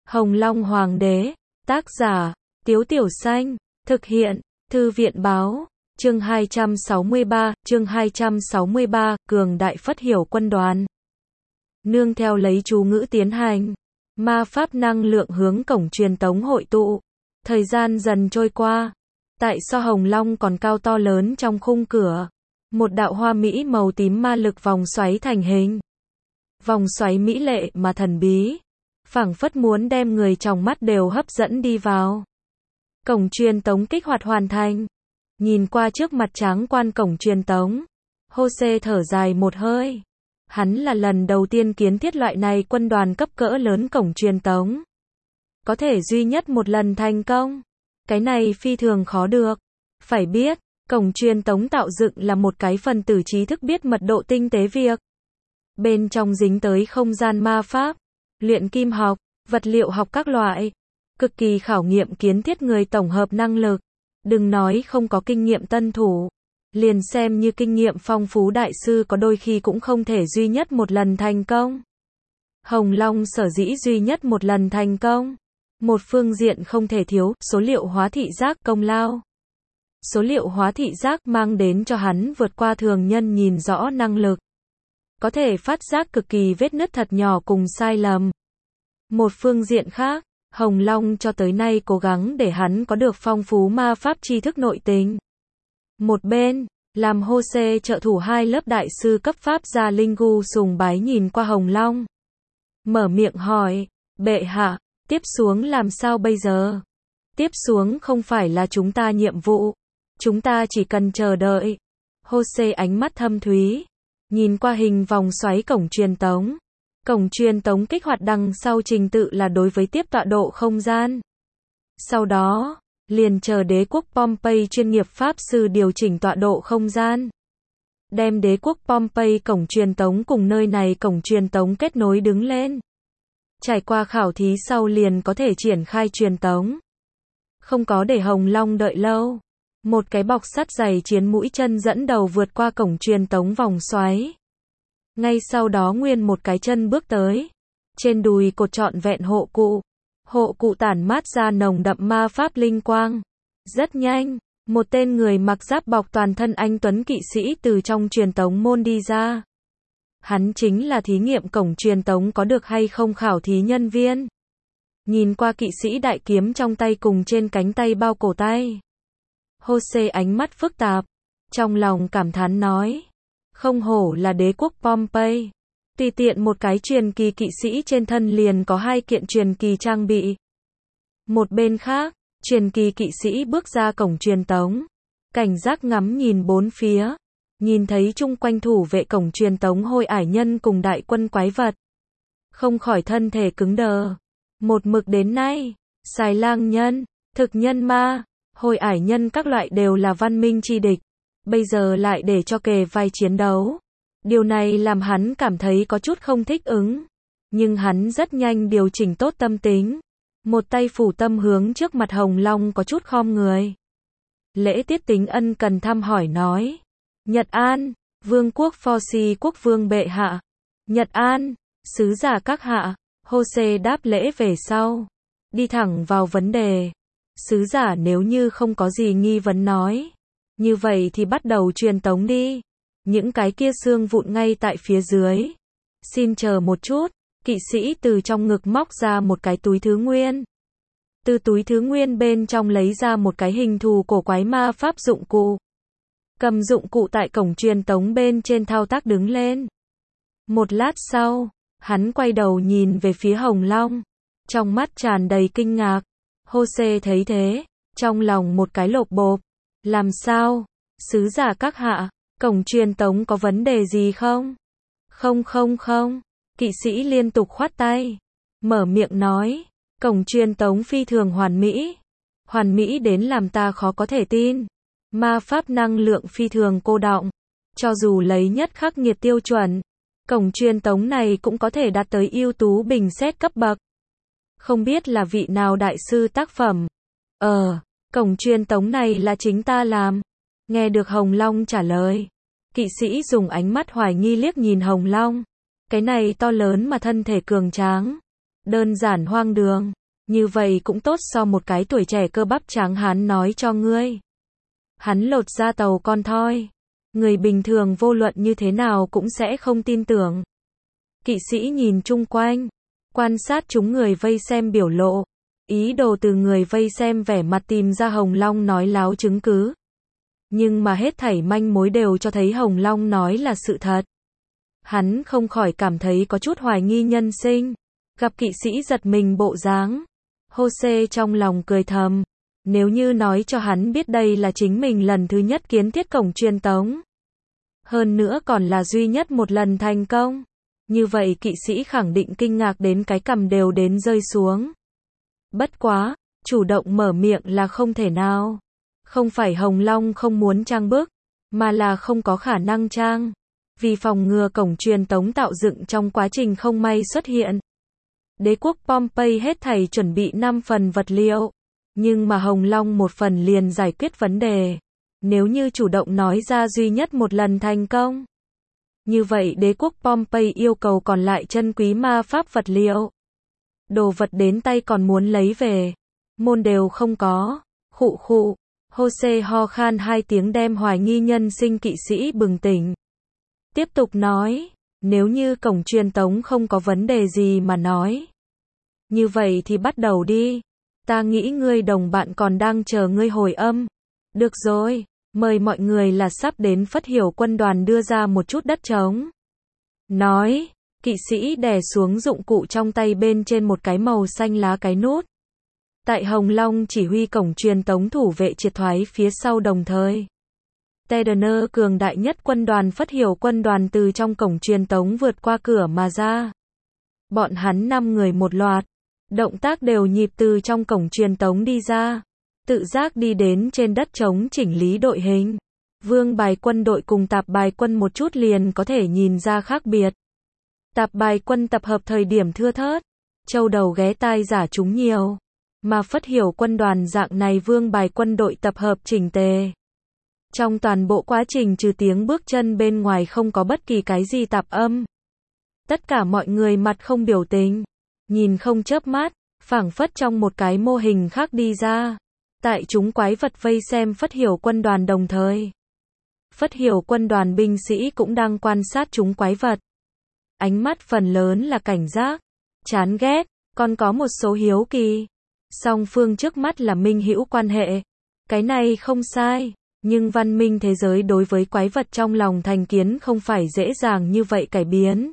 Hồng Long Hoàng đế, tác giả, Tiếu Tiểu Xanh, thực hiện, Thư viện báo, chương 263, cường đại phất hiểu quân đoàn. Nương theo lấy chú ngữ tiến hành, ma pháp năng lượng hướng cổng truyền tống hội tụ. Thời gian dần trôi qua, tại so Hồng Long còn cao to lớn trong khung cửa, một đạo hoa mỹ màu tím ma lực vòng xoáy thành hình. Vòng xoáy mỹ lệ mà thần bí, phảng phất muốn đem người trong mắt đều hấp dẫn đi vào. Cổng truyền tống kích hoạt hoàn thành. Nhìn qua trước mặt tráng quan cổng truyền tống, Jose thở dài một hơi. Hắn là lần đầu tiên kiến thiết loại này quân đoàn cấp cỡ lớn cổng truyền tống. Có thể duy nhất một lần thành công. Cái này phi thường khó được. Phải biết, cổng truyền tống tạo dựng là một cái phần tử trí thức biết mật độ tinh tế việc. Bên trong dính tới không gian ma pháp, luyện kim học, vật liệu học các loại. Cực kỳ khảo nghiệm kiến thiết người tổng hợp năng lực. Đừng nói không có kinh nghiệm tân thủ. Liền xem như kinh nghiệm phong phú đại sư có đôi khi cũng không thể duy nhất một lần thành công. Hồng Long sở dĩ duy nhất một lần thành công. Một phương diện không thể thiếu, số liệu hóa thị giác công lao. Số liệu hóa thị giác mang đến cho hắn vượt qua thường nhân nhìn rõ năng lực. Có thể phát giác cực kỳ vết nứt thật nhỏ cùng sai lầm. Một phương diện khác, Hồng Long cho tới nay cố gắng để hắn có được phong phú ma pháp tri thức nội tình. Một bên, làm Jose trợ thủ hai lớp đại sư cấp pháp gia Linh Gu sùng bái nhìn qua Hồng Long. Mở miệng hỏi, bệ hạ, tiếp xuống làm sao bây giờ? Tiếp xuống không phải là chúng ta nhiệm vụ. Chúng ta chỉ cần chờ đợi. Jose ánh mắt thâm thúy. Nhìn qua hình vòng xoáy cổng truyền tống. Cổng truyền tống kích hoạt đằng sau trình tự là đối với tiếp tọa độ không gian. Sau đó, liền chờ đế quốc Pompey chuyên nghiệp pháp sư điều chỉnh tọa độ không gian. Đem đế quốc Pompey cổng truyền tống cùng nơi này cổng truyền tống kết nối đứng lên. Trải qua khảo thí sau liền có thể triển khai truyền tống. Không có để Hồng Long đợi lâu. Một cái bọc sắt dày chiến mũi chân dẫn đầu vượt qua cổng truyền tống vòng xoáy. Ngay sau đó nguyên một cái chân bước tới. Trên đùi cột trọn vẹn hộ cụ. Hộ cụ tản mát ra nồng đậm ma pháp linh quang. Rất nhanh, một tên người mặc giáp bọc toàn thân anh tuấn kỵ sĩ từ trong truyền tống môn đi ra. Hắn chính là thí nghiệm cổng truyền tống có được hay không khảo thí nhân viên. Nhìn qua kỵ sĩ đại kiếm trong tay cùng trên cánh tay bao cổ tay. Jose ánh mắt phức tạp. Trong lòng cảm thán nói. Không hổ là đế quốc Pompey. Tùy tiện một cái truyền kỳ kỵ sĩ trên thân liền có 2 kiện truyền kỳ trang bị. Một bên khác, truyền kỳ kỵ sĩ bước ra cổng truyền tống. Cảnh giác ngắm nhìn bốn phía. Nhìn thấy chung quanh thủ vệ cổng truyền tống hôi ải nhân cùng đại quân quái vật. Không khỏi thân thể cứng đờ. Một mực đến nay, xài lang nhân, thực nhân ma, hôi ải nhân các loại đều là văn minh chi địch. Bây giờ lại để cho kề vai chiến đấu. Điều này làm hắn cảm thấy có chút không thích ứng. Nhưng hắn rất nhanh điều chỉnh tốt tâm tính. Một tay phủ tâm hướng trước mặt Hồng Long có chút khom người. Lễ tiết tính ân cần thăm hỏi nói. Nhật An, Vương quốc Forsi quốc vương bệ hạ. Nhật An, sứ giả các hạ. Jose đáp lễ về sau. Đi thẳng vào vấn đề. Sứ giả nếu như không có gì nghi vấn nói. Như vậy thì bắt đầu truyền tống đi. Những cái kia xương vụn ngay tại phía dưới. Xin chờ một chút. Kỵ sĩ từ trong ngực móc ra một cái túi thứ nguyên. Từ túi thứ nguyên bên trong lấy ra một cái hình thù cổ quái ma pháp dụng cụ. Cầm dụng cụ tại cổng truyền tống bên trên thao tác đứng lên. Một lát sau, hắn quay đầu nhìn về phía Hồng Long. Trong mắt tràn đầy kinh ngạc. Jose thấy thế. Trong lòng một cái lộp bộp. Làm sao? Sứ giả các hạ, cổng truyền tống có vấn đề gì không? Không. Kỵ sĩ liên tục khoát tay. Mở miệng nói. Cổng truyền tống phi thường hoàn mỹ. Hoàn mỹ đến làm ta khó có thể tin. Ma pháp năng lượng phi thường cô đọng. Cho dù lấy nhất khắc nghiệt tiêu chuẩn. Cổng truyền tống này cũng có thể đạt tới ưu tú bình xét cấp bậc. Không biết là vị nào đại sư tác phẩm. Cổng truyền tống này là chính ta làm. Nghe được Hồng Long trả lời. Kỵ sĩ dùng ánh mắt hoài nghi liếc nhìn Hồng Long. Cái này to lớn mà thân thể cường tráng. Đơn giản hoang đường. Như vậy cũng tốt so một cái tuổi trẻ cơ bắp tráng hán nói cho ngươi. Hắn lột ra tàu con thoi. Người bình thường vô luận như thế nào cũng sẽ không tin tưởng. Kỵ sĩ nhìn chung quanh, quan sát chúng người vây xem biểu lộ, ý đồ từ người vây xem vẻ mặt tìm ra Hồng Long nói láo chứng cứ. Nhưng mà hết thảy manh mối đều cho thấy Hồng Long nói là sự thật. Hắn không khỏi cảm thấy có chút hoài nghi nhân sinh. Gặp kỵ sĩ giật mình bộ dáng, Jose trong lòng cười thầm. Nếu như nói cho hắn biết đây là chính mình lần thứ nhất kiến thiết cổng truyền tống, hơn nữa còn là duy nhất một lần thành công, như vậy kỵ sĩ khẳng định kinh ngạc đến cái cằm đều đến rơi xuống. Bất quá, chủ động mở miệng là không thể nào. Không phải Hồng Long không muốn trang bức, mà là không có khả năng trang. Vì phòng ngừa cổng truyền tống tạo dựng trong quá trình không may xuất hiện. Đế quốc Pompey hết thảy chuẩn bị 5 phần vật liệu, nhưng mà Hồng Long một phần liền giải quyết vấn đề. Nếu như chủ động nói ra duy nhất một lần thành công, như vậy đế quốc Pompey yêu cầu còn lại chân quý ma pháp vật liệu. Đồ vật đến tay còn muốn lấy về, môn đều không có. Khụ khụ, Jose ho khan 2 tiếng đem hoài nghi nhân sinh kỵ sĩ bừng tỉnh. Tiếp tục nói, nếu như cổng truyền tống không có vấn đề gì mà nói, như vậy thì bắt đầu đi. Ta nghĩ ngươi đồng bạn còn đang chờ ngươi hồi âm. Được rồi, mời mọi người là sắp đến Phất Hiểu quân đoàn đưa ra một chút đất trống. Nói, kỵ sĩ đè xuống dụng cụ trong tay bên trên một cái màu xanh lá cái nút. Tại Hồng Long chỉ huy cổng truyền tống thủ vệ triệt thoái phía sau đồng thời. Tedner cường đại nhất quân đoàn Phất Hiểu quân đoàn từ trong cổng truyền tống vượt qua cửa mà ra. Bọn hắn 5 người một loạt, động tác đều nhịp từ trong cổng truyền tống đi ra, tự giác đi đến trên đất trống chỉnh lý đội hình. Vương bài quân đội cùng tạp bài quân một chút liền có thể nhìn ra khác biệt. Tạp bài quân tập hợp thời điểm thưa thớt, châu đầu ghé tai giả chúng nhiều, mà Phất Hiểu quân đoàn dạng này vương bài quân đội tập hợp chỉnh tề. Trong toàn bộ quá trình trừ tiếng bước chân bên ngoài không có bất kỳ cái gì tạp âm. Tất cả mọi người mặt không biểu tình, nhìn không chớp mắt, phảng phất trong một cái mô hình khác đi ra. Tại chúng quái vật vây xem Phất Hiểu quân đoàn đồng thời, Phất Hiểu quân đoàn binh sĩ cũng đang quan sát chúng quái vật. Ánh mắt phần lớn là cảnh giác, chán ghét, còn có một số hiếu kỳ. Song phương trước mắt là minh hữu quan hệ. Cái này không sai, nhưng văn minh thế giới đối với quái vật trong lòng thành kiến không phải dễ dàng như vậy cải biến.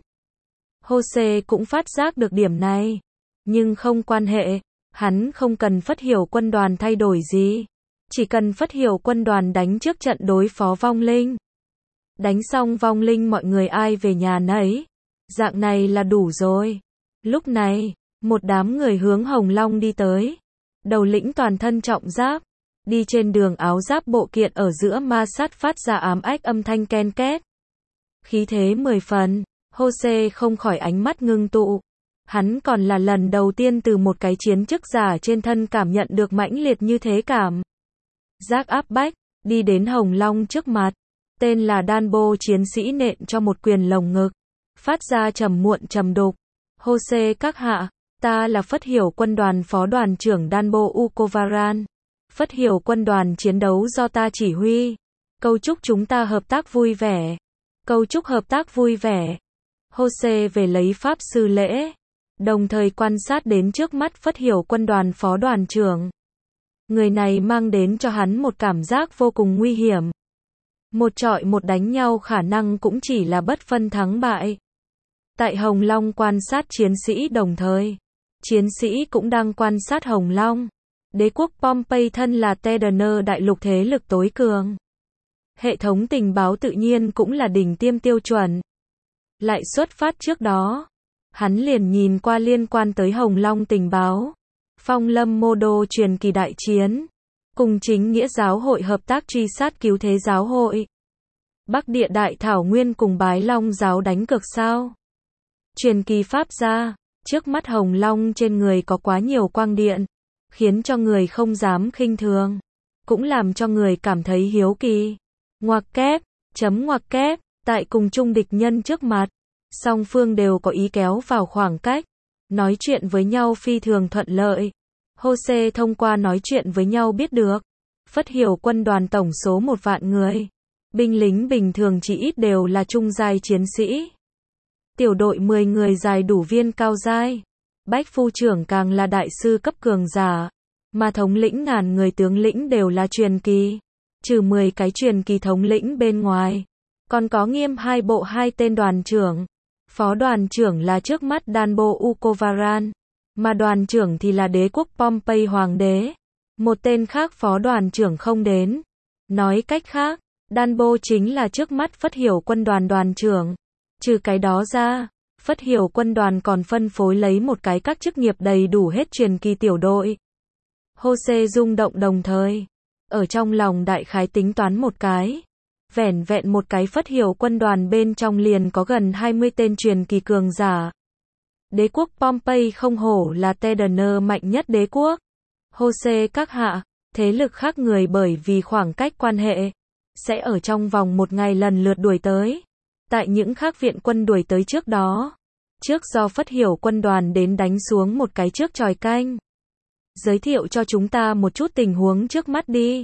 Jose cũng phát giác được điểm này, nhưng không quan hệ, hắn không cần Phất Hiểu quân đoàn thay đổi gì, chỉ cần Phất Hiểu quân đoàn đánh trước trận đối phó vong linh. Đánh xong vong linh mọi người ai về nhà nấy, dạng này là đủ rồi. Lúc này, một đám người hướng Hồng Long đi tới, đầu lĩnh toàn thân trọng giáp, đi trên đường áo giáp bộ kiện ở giữa ma sát phát ra ám ách âm thanh ken két. Khí thế 10 phần, Jose không khỏi ánh mắt ngưng tụ. Hắn còn là lần đầu tiên từ một cái chiến chức giả trên thân cảm nhận được mãnh liệt như thế cảm giác áp bách, đi đến Hồng Long trước mặt. Tên là Danbo chiến sĩ nện cho một quyền lồng ngực, phát ra trầm muộn trầm đục. Jose các hạ, ta là Phất Hiểu quân đoàn phó đoàn trưởng Danbo Ukovaran. Phất Hiểu quân đoàn chiến đấu do ta chỉ huy. Câu chúc chúng ta hợp tác vui vẻ. Câu chúc hợp tác vui vẻ. Jose về lấy pháp sư lễ, đồng thời quan sát đến trước mắt Phất Hiểu quân đoàn phó đoàn trưởng. Người này mang đến cho hắn một cảm giác vô cùng nguy hiểm. Một trọi một đánh nhau khả năng cũng chỉ là bất phân thắng bại. Tại Hồng Long quan sát chiến sĩ đồng thời, chiến sĩ cũng đang quan sát Hồng Long. Đế quốc Pompey thân là Tedner đại lục thế lực tối cường. Hệ thống tình báo tự nhiên cũng là đỉnh tiêm tiêu chuẩn. Lại xuất phát trước đó, hắn liền nhìn qua liên quan tới Hồng Long tình báo. Phong Lâm Mô Đô truyền kỳ đại chiến, cùng chính nghĩa giáo hội hợp tác truy sát cứu thế giáo hội. Bắc địa đại thảo nguyên cùng Bái Long giáo đánh cược sao. Truyền kỳ pháp gia, trước mắt Hồng Long trên người có quá nhiều quang điện, khiến cho người không dám khinh thường, cũng làm cho người cảm thấy hiếu kỳ. Ngoặc kép, ngoặc kép, tại cùng chung địch nhân trước mặt, song phương đều có ý kéo vào khoảng cách, nói chuyện với nhau phi thường thuận lợi. Jose thông qua nói chuyện với nhau biết được. Phất Hiểu quân đoàn tổng số 1 vạn người. Binh lính bình thường chỉ ít đều là trung giai chiến sĩ. Tiểu đội 10 người dài đủ viên cao giai. Bách phu trưởng càng là đại sư cấp cường giả. Mà thống lĩnh ngàn người tướng lĩnh đều là truyền kỳ. Trừ 10 cái truyền kỳ thống lĩnh bên ngoài. Còn có Nghiêm hai bộ 2 tên đoàn trưởng. Phó đoàn trưởng là trước mắt Danbo Ukovaran. Mà đoàn trưởng thì là đế quốc Pompey hoàng đế. Một tên khác phó đoàn trưởng không đến. Nói cách khác, Danbo chính là trước mắt Phất Hiểu quân đoàn đoàn trưởng. Trừ cái đó ra, Phất Hiểu quân đoàn còn phân phối lấy một cái các chức nghiệp đầy đủ hết truyền kỳ tiểu đội. Jose rung động đồng thời. Ở trong lòng đại khái tính toán một cái. Vẻn vẹn một cái Phất Hiểu quân đoàn bên trong liền có gần 20 tên truyền kỳ cường giả. Đế quốc Pompey không hổ là Tedaner mạnh nhất đế quốc. Jose các hạ, thế lực khác người bởi vì khoảng cách quan hệ, sẽ ở trong vòng 1 ngày lần lượt đuổi tới. Tại những khác viện quân đuổi tới trước đó. Trước do Phất Hiểu quân đoàn đến đánh xuống một cái trước chòi canh. Giới thiệu cho chúng ta một chút tình huống trước mắt đi.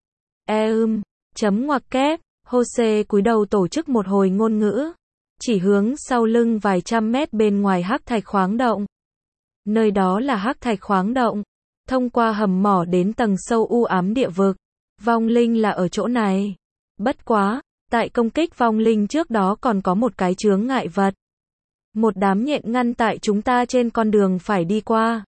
Chấm ngoặc kép, Jose cúi đầu tổ chức một hồi ngôn ngữ. Chỉ hướng sau lưng vài trăm mét bên ngoài hắc thạch khoáng động. Nơi đó là hắc thạch khoáng động. Thông qua hầm mỏ đến tầng sâu u ám địa vực. Vong linh là ở chỗ này. Bất quá, tại công kích vong linh trước đó còn có một cái chướng ngại vật. Một đám nhện ngăn tại chúng ta trên con đường phải đi qua.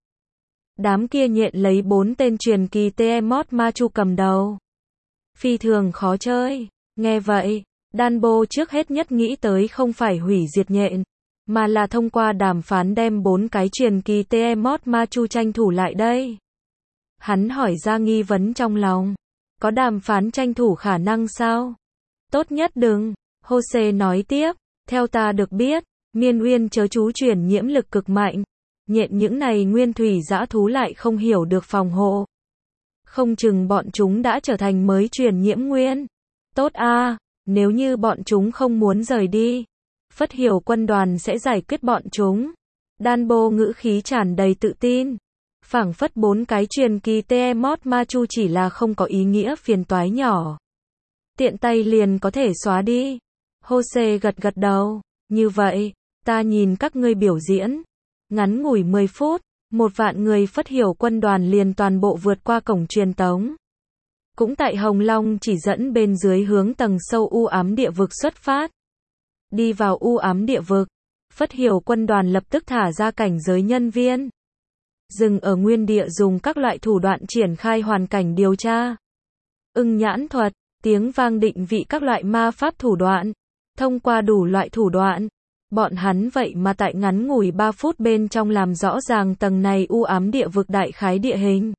Đám kia nhện lấy 4 tên truyền kỳ Tiamat Machu cầm đầu. Phi thường khó chơi. Nghe vậy, Danbo trước hết nhất nghĩ tới không phải hủy diệt nhện, mà là thông qua đàm phán đem 4 cái truyền kỳ Tiamat Machu tranh thủ lại đây. Hắn hỏi ra nghi vấn trong lòng. Có đàm phán tranh thủ khả năng sao? Tốt nhất đừng. Jose nói tiếp. Theo ta được biết, Miên Uyên chớ chú truyền nhiễm lực cực mạnh. Nhện những này nguyên thủy dã thú lại không hiểu được phòng hộ. Không chừng bọn chúng đã trở thành mới truyền nhiễm nguyên. Tốt a, nếu như bọn chúng không muốn rời đi, Phất Hiểu quân đoàn sẽ giải quyết bọn chúng. Danbo ngữ khí tràn đầy tự tin. Phảng phất 4 cái truyền kỳ Tiamat Machu chỉ là không có ý nghĩa phiền toái nhỏ. Tiện tay liền có thể xóa đi. Jose gật gật đầu. Như vậy, ta nhìn các ngươi biểu diễn. Ngắn ngủi 10 phút, 1 vạn người Phất Hiểu quân đoàn liền toàn bộ vượt qua cổng truyền tống. Cũng tại Hồng Long chỉ dẫn bên dưới hướng tầng sâu u ám địa vực xuất phát. Đi vào u ám địa vực, Phất Hiểu quân đoàn lập tức thả ra cảnh giới nhân viên. Dừng ở nguyên địa dùng các loại thủ đoạn triển khai hoàn cảnh điều tra. Ưng nhãn thuật, tiếng vang định vị các loại ma pháp thủ đoạn. Thông qua đủ loại thủ đoạn, bọn hắn vậy mà tại ngắn ngủi 3 phút bên trong làm rõ ràng tầng này u ám địa vực đại khái địa hình.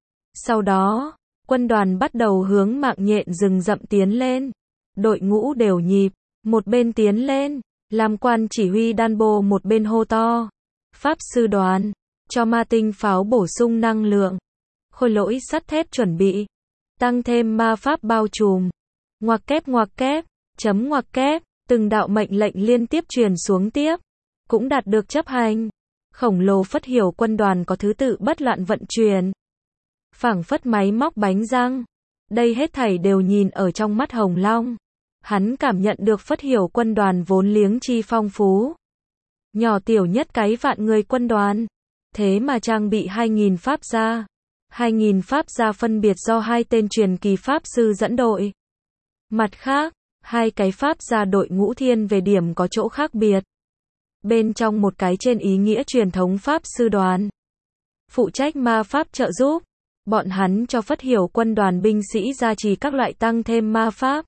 Sau đó, quân đoàn bắt đầu hướng mạng nhện rừng rậm tiến lên. Đội ngũ đều nhịp, một bên tiến lên, làm quan chỉ huy Danbo một bên hô to. Pháp sư đoàn, cho ma tinh pháo bổ sung năng lượng. Khôi lỗi sắt thép chuẩn bị. Tăng thêm ma pháp bao trùm. Ngoặc kép, chấm ngoặc kép, từng đạo mệnh lệnh liên tiếp truyền xuống tiếp. Cũng đạt được chấp hành. Khổng lồ Phất Hiểu quân đoàn có thứ tự bất loạn vận chuyển. Phảng phất máy móc bánh răng. Đây hết thảy đều nhìn ở trong mắt Hồng Long. Hắn cảm nhận được Phất Hiểu quân đoàn vốn liếng chi phong phú. Nhỏ tiểu nhất cái vạn người quân đoàn. Thế mà trang bị 2.000 pháp gia. 2.000 pháp gia phân biệt do 2 tên truyền kỳ pháp sư dẫn đội. Mặt khác, 2 cái pháp gia đội ngũ thiên về điểm có chỗ khác biệt. Bên trong một cái trên ý nghĩa truyền thống pháp sư đoàn. Phụ trách ma pháp trợ giúp. Bọn hắn cho Phất Hiểu quân đoàn binh sĩ gia trì các loại tăng thêm ma pháp.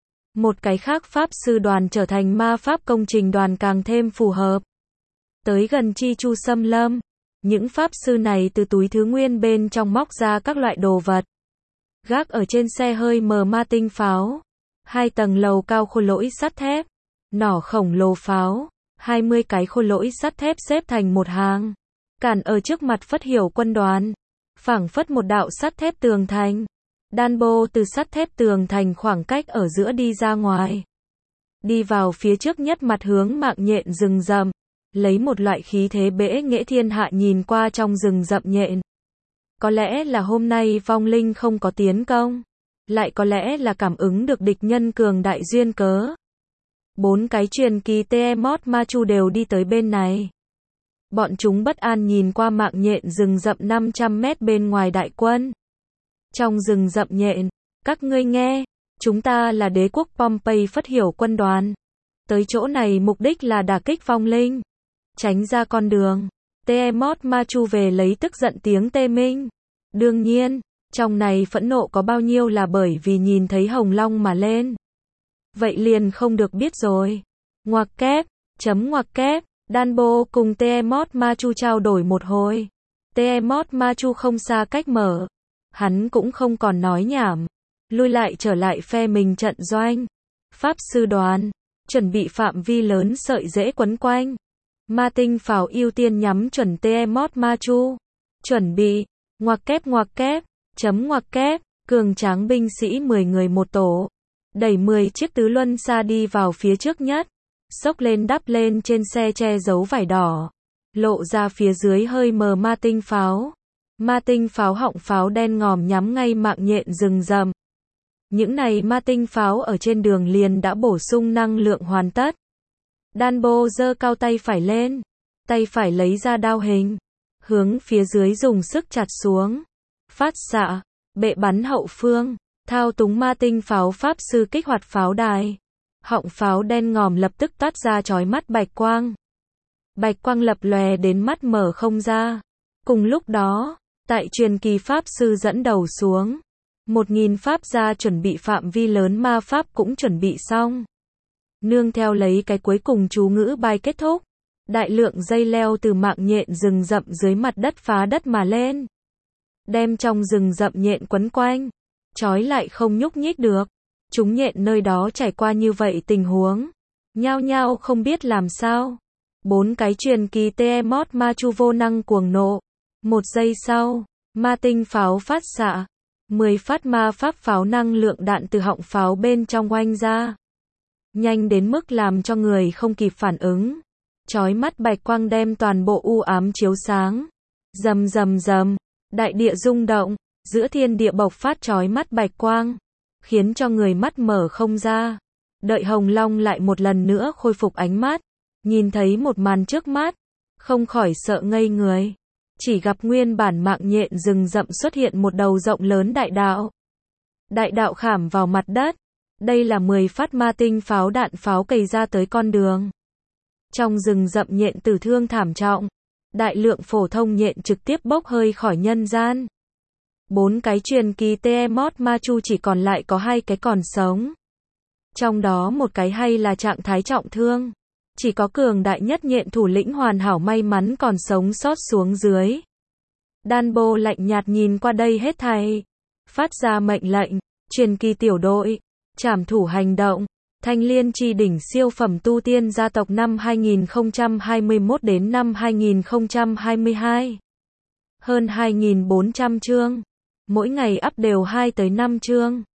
Một cái khác pháp sư đoàn trở thành ma pháp công trình đoàn càng thêm phù hợp. Tới gần Chi Chu Xâm Lâm, những pháp sư này từ túi thứ nguyên bên trong móc ra các loại đồ vật. Gác ở trên xe hơi mờ ma tinh pháo. 2 tầng lầu cao khôi lỗi sắt thép. Nỏ khổng lồ pháo. 20 cái khôi lỗi sắt thép xếp thành một hàng. Cản ở trước mặt Phất Hiểu quân đoàn. Phảng phất một đạo sắt thép tường thành. Danbo từ sắt thép tường thành khoảng cách ở giữa đi ra ngoài. Đi vào phía trước nhất mặt hướng mạng nhện rừng rậm. Lấy một loại khí thế bẽ nghệ thiên hạ nhìn qua trong rừng rậm nhện. Có lẽ là hôm nay vong linh không có tiến công. Lại có lẽ là cảm ứng được địch nhân cường đại duyên cớ. 4 cái truyền kỳ Tiamat Ma Chu đều đi tới bên này. Bọn chúng bất an nhìn qua mạng nhện rừng rậm 500 mét bên ngoài đại quân. Trong rừng rậm nhện, các ngươi nghe, chúng ta là đế quốc Pompey Phất Hiểu quân đoàn. Tới chỗ này mục đích là đả kích vong linh. Tránh ra con đường. Tiamat Ma Chu về lấy tức giận tiếng tê minh. Đương nhiên, trong này phẫn nộ có bao nhiêu là bởi vì nhìn thấy hồng long mà lên. Vậy liền không được biết rồi. Ngoặc kép, ngoặc kép, Danbo cùng Tiamat Ma Chu trao đổi một hồi. Tiamat Ma Chu không xa cách mở. Hắn cũng không còn nói nhảm. Lui lại trở lại phe mình trận doanh. Pháp sư đoàn, chuẩn bị phạm vi lớn sợi rễ quấn quanh. Ma tinh pháo ưu tiên nhắm chuẩn Tiamat Ma Chu. Chuẩn bị, ngoặc kép, ngoặc kép, cường tráng binh sĩ 10 người một tổ. Đẩy 10 chiếc tứ luân xa đi vào phía trước nhất. Xốc lên đắp lên trên xe che giấu vải đỏ. Lộ ra phía dưới hơi mờ ma tinh pháo. Ma tinh pháo họng pháo đen ngòm nhắm ngay mạng nhện rừng rậm. Những này ma tinh pháo ở trên đường liền đã bổ sung năng lượng hoàn tất. Danbo giơ cao tay phải lên. Tay phải lấy ra đao hình. Hướng phía dưới dùng sức chặt xuống. Phát xạ. Bệ bắn hậu phương. Thao túng ma tinh pháo pháp sư kích hoạt pháo đài. Họng pháo đen ngòm lập tức toát ra chói mắt bạch quang. Bạch quang lập lòe đến mắt mở không ra. Cùng lúc đó, tại truyền kỳ pháp sư dẫn đầu xuống. 1000 pháp gia chuẩn bị phạm vi lớn ma pháp cũng chuẩn bị xong. Nương theo lấy cái cuối cùng chú ngữ bài kết thúc. Đại lượng dây leo từ mạng nhện rừng rậm dưới mặt đất phá đất mà lên. Đem trong rừng rậm nhện quấn quanh. Trói lại không nhúc nhích được. Chúng nhện nơi đó trải qua như vậy tình huống. Nhao nhao không biết làm sao. 4 cái truyền kỳ Tiamat Ma Chu vô năng cuồng nộ. 1 giây sau, ma tinh pháo phát xạ. 10 phát ma pháp pháo năng lượng đạn từ họng pháo bên trong oanh ra. Nhanh đến mức làm cho người không kịp phản ứng. Chói mắt bạch quang đem toàn bộ u ám chiếu sáng. Rầm rầm rầm, đại địa rung động, giữa thiên địa bộc phát chói mắt bạch quang, khiến cho người mắt mở không ra. Đợi hồng long lại một lần nữa khôi phục ánh mắt, nhìn thấy một màn trước mắt, không khỏi sợ ngây người. Chỉ gặp nguyên bản mạng nhện rừng rậm xuất hiện một đầu rộng lớn đại đạo. Đại đạo khảm vào mặt đất. Đây là 10 phát ma tinh pháo đạn pháo cày ra tới con đường. Trong rừng rậm nhện tử thương thảm trọng. Đại lượng phổ thông nhện trực tiếp bốc hơi khỏi nhân gian. 4 cái truyền kỳ Tiamat Ma Chu chỉ còn lại có 2 cái còn sống. Trong đó một cái hay là trạng thái trọng thương. Chỉ có cường đại nhất nhện thủ lĩnh hoàn hảo may mắn còn sống sót xuống dưới. Danbo lạnh nhạt nhìn qua đây hết thảy. Phát ra mệnh lệnh, truyền kỳ tiểu đội, trảm thủ hành động, thanh liên chi đỉnh siêu phẩm tu tiên gia tộc năm 2021 đến năm 2022. Hơn 2.400 chương. Mỗi ngày up đều 2 tới 5 chương.